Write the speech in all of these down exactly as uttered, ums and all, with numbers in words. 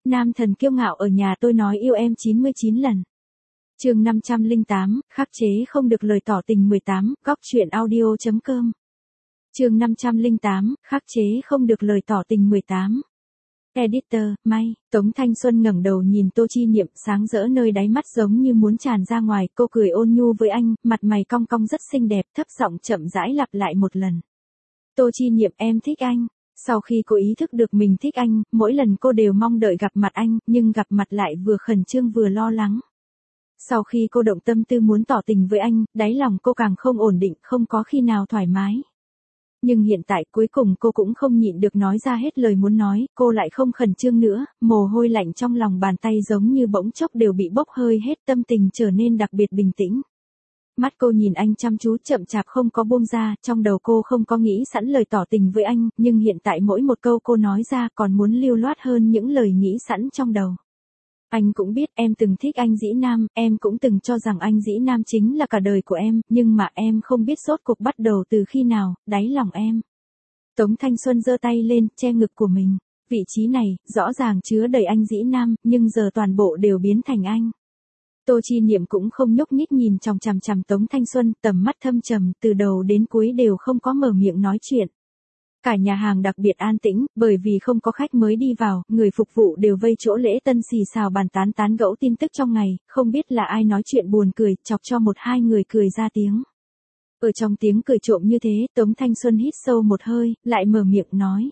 Nam thần kiêu ngạo ở nhà tôi nói yêu em chín mươi chín lần. Chương năm trăm lẻ tám, khắc chế không được lời tỏ tình mười tám, góc truyện audio.com. Chương năm trăm lẻ tám, khắc chế không được lời tỏ tình mười tám. Editor, May, Tống Thanh Xuân ngẩng đầu nhìn Tô Chi Niệm, sáng rỡ nơi đáy mắt giống như muốn tràn ra ngoài, cô cười ôn nhu với anh, mặt mày cong cong rất xinh đẹp, thấp giọng chậm rãi lặp lại một lần. Tô Chi Niệm, em thích anh. Sau khi cô ý thức được mình thích anh, mỗi lần cô đều mong đợi gặp mặt anh, nhưng gặp mặt lại vừa khẩn trương vừa lo lắng. Sau khi cô động tâm tư muốn tỏ tình với anh, đáy lòng cô càng không ổn định, không có khi nào thoải mái. Nhưng hiện tại cuối cùng cô cũng không nhịn được nói ra hết lời muốn nói, cô lại không khẩn trương nữa, mồ hôi lạnh trong lòng bàn tay giống như bỗng chốc đều bị bốc hơi hết, tâm tình trở nên đặc biệt bình tĩnh. Mắt cô nhìn anh chăm chú chậm chạp không có buông ra, trong đầu cô không có nghĩ sẵn lời tỏ tình với anh, nhưng hiện tại mỗi một câu cô nói ra còn muốn lưu loát hơn những lời nghĩ sẵn trong đầu. Anh cũng biết em từng thích anh Dĩ Nam, em cũng từng cho rằng anh Dĩ Nam chính là cả đời của em, nhưng mà em không biết rốt cuộc bắt đầu từ khi nào, đáy lòng em. Tống Thanh Xuân giơ tay lên, che ngực của mình. Vị trí này, rõ ràng chứa đầy anh Dĩ Nam, nhưng giờ toàn bộ đều biến thành anh. Tô Chi Niệm cũng không nhúc nhích nhìn chòng chằm chằm Tống Thanh Xuân, tầm mắt thâm trầm, từ đầu đến cuối đều không có mở miệng nói chuyện. Cả nhà hàng đặc biệt an tĩnh, bởi vì không có khách mới đi vào, người phục vụ đều vây chỗ lễ tân xì xào bàn tán tán gẫu tin tức trong ngày, không biết là ai nói chuyện buồn cười, chọc cho một hai người cười ra tiếng. Ở trong tiếng cười trộm như thế, Tống Thanh Xuân hít sâu một hơi, lại mở miệng nói.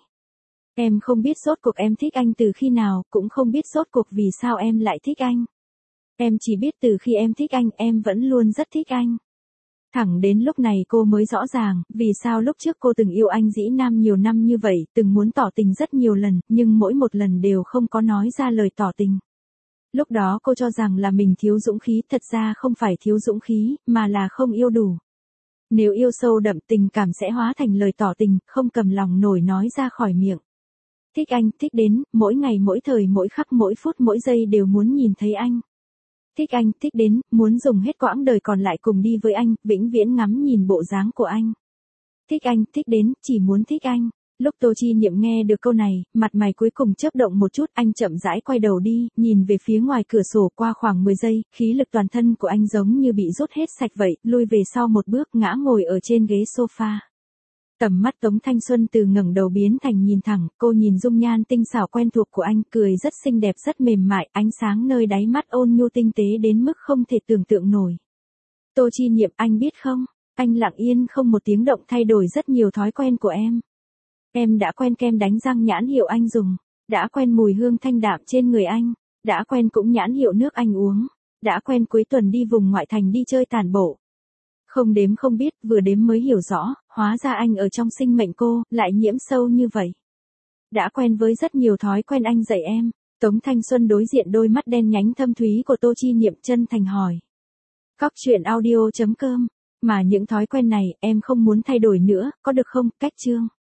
Em không biết rốt cuộc em thích anh từ khi nào, cũng không biết rốt cuộc vì sao em lại thích anh. Em chỉ biết từ khi em thích anh, em vẫn luôn rất thích anh. Thẳng đến lúc này cô mới rõ ràng, vì sao lúc trước cô từng yêu anh Dĩ Nam nhiều năm như vậy, từng muốn tỏ tình rất nhiều lần, nhưng mỗi một lần đều không có nói ra lời tỏ tình. Lúc đó cô cho rằng là mình thiếu dũng khí, thật ra không phải thiếu dũng khí, mà là không yêu đủ. Nếu yêu sâu đậm tình cảm sẽ hóa thành lời tỏ tình, không cầm lòng nổi nói ra khỏi miệng. Thích anh, thích đến, mỗi ngày mỗi thời mỗi khắc mỗi phút mỗi giây đều muốn nhìn thấy anh. Thích anh, thích đến, muốn dùng hết quãng đời còn lại cùng đi với anh, vĩnh viễn ngắm nhìn bộ dáng của anh. Thích anh, thích đến, chỉ muốn thích anh. Lúc Tô Chi Niệm nghe được câu này, mặt mày cuối cùng chớp động một chút, anh chậm rãi quay đầu đi, nhìn về phía ngoài cửa sổ qua khoảng mười giây, khí lực toàn thân của anh giống như bị rút hết sạch vậy, lui về sau một bước ngã ngồi ở trên ghế sofa. Tầm mắt Tống Thanh Xuân từ ngẩng đầu biến thành nhìn thẳng, cô nhìn dung nhan tinh xảo quen thuộc của anh, cười rất xinh đẹp rất mềm mại, ánh sáng nơi đáy mắt ôn nhu tinh tế đến mức không thể tưởng tượng nổi. Tô Chi Niệm, anh biết không, anh lặng yên không một tiếng động thay đổi rất nhiều thói quen của em. Em đã quen kem đánh răng nhãn hiệu anh dùng, đã quen mùi hương thanh đạm trên người anh, đã quen cũng nhãn hiệu nước anh uống, đã quen cuối tuần đi vùng ngoại thành đi chơi tản bộ. Không đếm không biết, vừa đếm mới hiểu rõ, hóa ra anh ở trong sinh mệnh cô, lại nhiễm sâu như vậy. Đã quen với rất nhiều thói quen anh dạy em. Tống Thanh Xuân đối diện đôi mắt đen nhánh thâm thúy của Tô Chi Niệm, chân thành hỏi. Góc truyện audio.com, mà những thói quen này, em không muốn thay đổi nữa, có được không? Cách chương.